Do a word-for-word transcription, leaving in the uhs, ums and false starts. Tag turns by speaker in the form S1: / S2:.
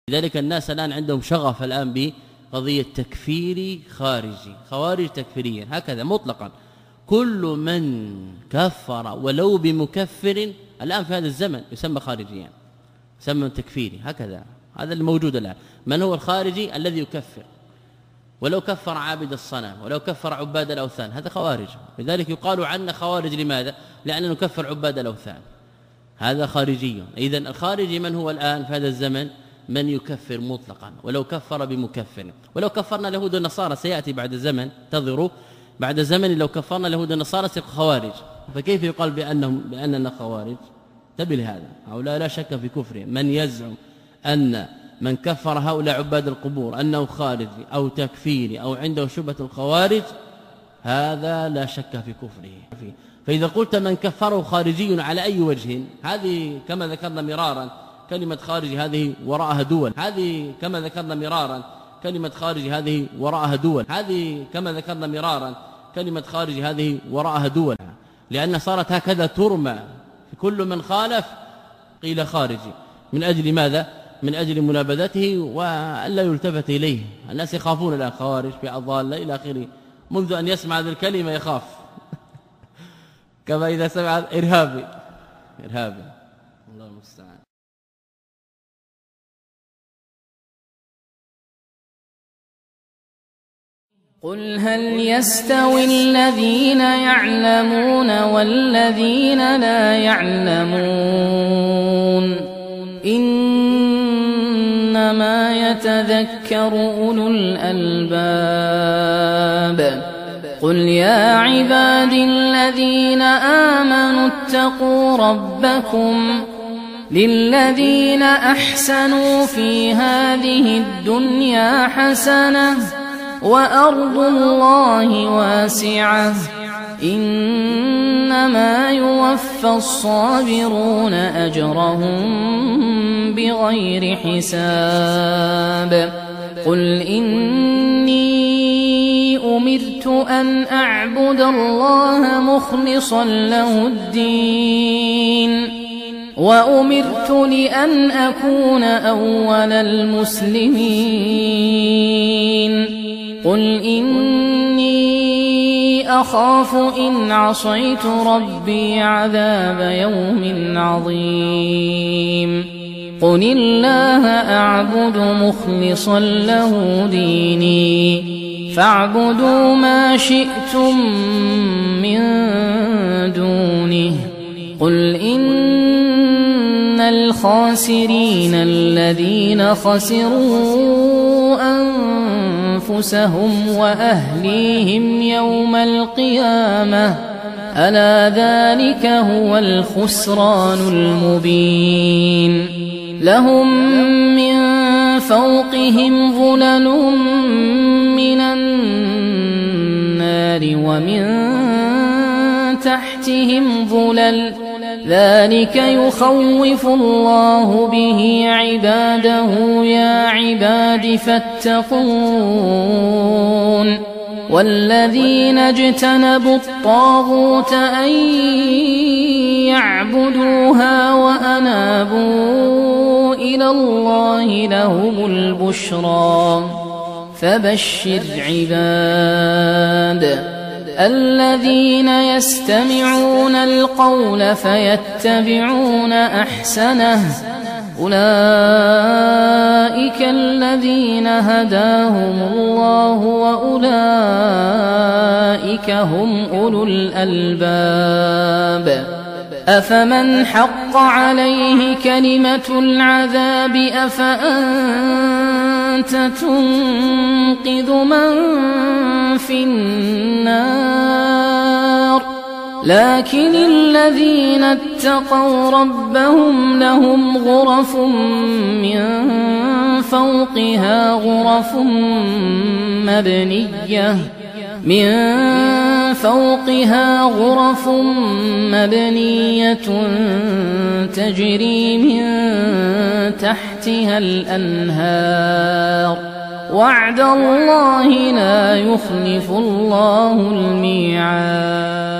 S1: لذلك الناس الآن عندهم شغف الآن بقضية تكفيري خارجي، خوارج تكفيريا هكذا مطلقا. كل من كفر ولو بمكفر الآن في هذا الزمن يسمى خارجيا، يسمى تكفيري هكذا. هذا الموجود الآن. من هو الخارجي؟ الذي يكفر ولو كفر عابد الصنم ولو كفر عباد الأوثان، هذا خوارج. لذلك يقال عنا خوارج. لماذا؟ لأننا نكفر عباد الأوثان، هذا خارجي. إذن الخارجي من هو الآن في هذا الزمن؟ من يكفر مطلقا ولو كفر بمكفر. ولو كفرنا اليهود والنصارى سيأتي بعد زمن، انتظروا بعد زمن لو كفرنا اليهود والنصارى سيكون خوارج. فكيف يقال بأنهم بأننا خوارج؟ انتبه لهذا. هؤلاء لا شك في كفرهم. من يزعم أن من كفر هؤلاء عباد القبور أنه خارجي أو تكفيري أو عنده شبهة الخوارج، هذا لا شك في كفره. فإذا قلت من كفره خارجي على أي وجه، هذه كما ذكرنا مرارا كلمة خارج هذه وراءها دول، هذه كما ذكرنا مرارا كلمة خارج هذه وراءها دول، هذه كما ذكرنا مرارا كلمة خارج هذه وراءها دول، لأن صارت هكذا ترمى في كل من خالف قيل خارجي. من أجل ماذا؟ من أجل منابذته وألا يلتفت إليه. الناس يخافون الآن خوارج في الضالة إلى آخره. منذ أن يسمع هذه الكلمة يخاف كما إذا سمع إرهابي إرهابي الله المستعان.
S2: قل هل يستوي الذين يعلمون والذين لا يعلمون؟ إنما يتذكر أولو الألباب. قل يا عبادي الذين آمنوا اتقوا ربكم للذين أحسنوا في هذه الدنيا حسنة وأرض الله واسعة إنما يوفى الصابرون أجرهم بغير حساب. قل إني أمرت أن أعبد الله مخلصا له الدين وأمرت لأن أكون أول المسلمين. قل إني أخاف إن عصيت ربي عذاب يوم عظيم. قل الله أعبد مخلصا له ديني فاعبدوا ما شئتم من دونه. قل إن الخاسرين الذين خسروا أنفسهم وأهليهم يوم القيامة ألا ذلك هو الخسران المبين. لهم من فوقهم ظلل من النار ومن تحتهم ظلل ذلك يخوف الله به عباده يا عباد فاتقون. والذين اجتنبوا الطاغوت أن يعبدوها وأنابوا إلى الله لهم البشرى فبشر عباد الذين يستمعون القول فيتبعون أحسنه أولئك الذين هداهم الله وأولئك هم أولو الألباب. أفمن حق عليه كلمة العذاب أفأنت تنقذ من في النار؟ لكن الذين اتقوا ربهم لهم غرف من فوقها غرف مبنية من فوقها غرف مبنية تجري من تحتها الأنهار وعد الله لا يخلف الله الميعاد.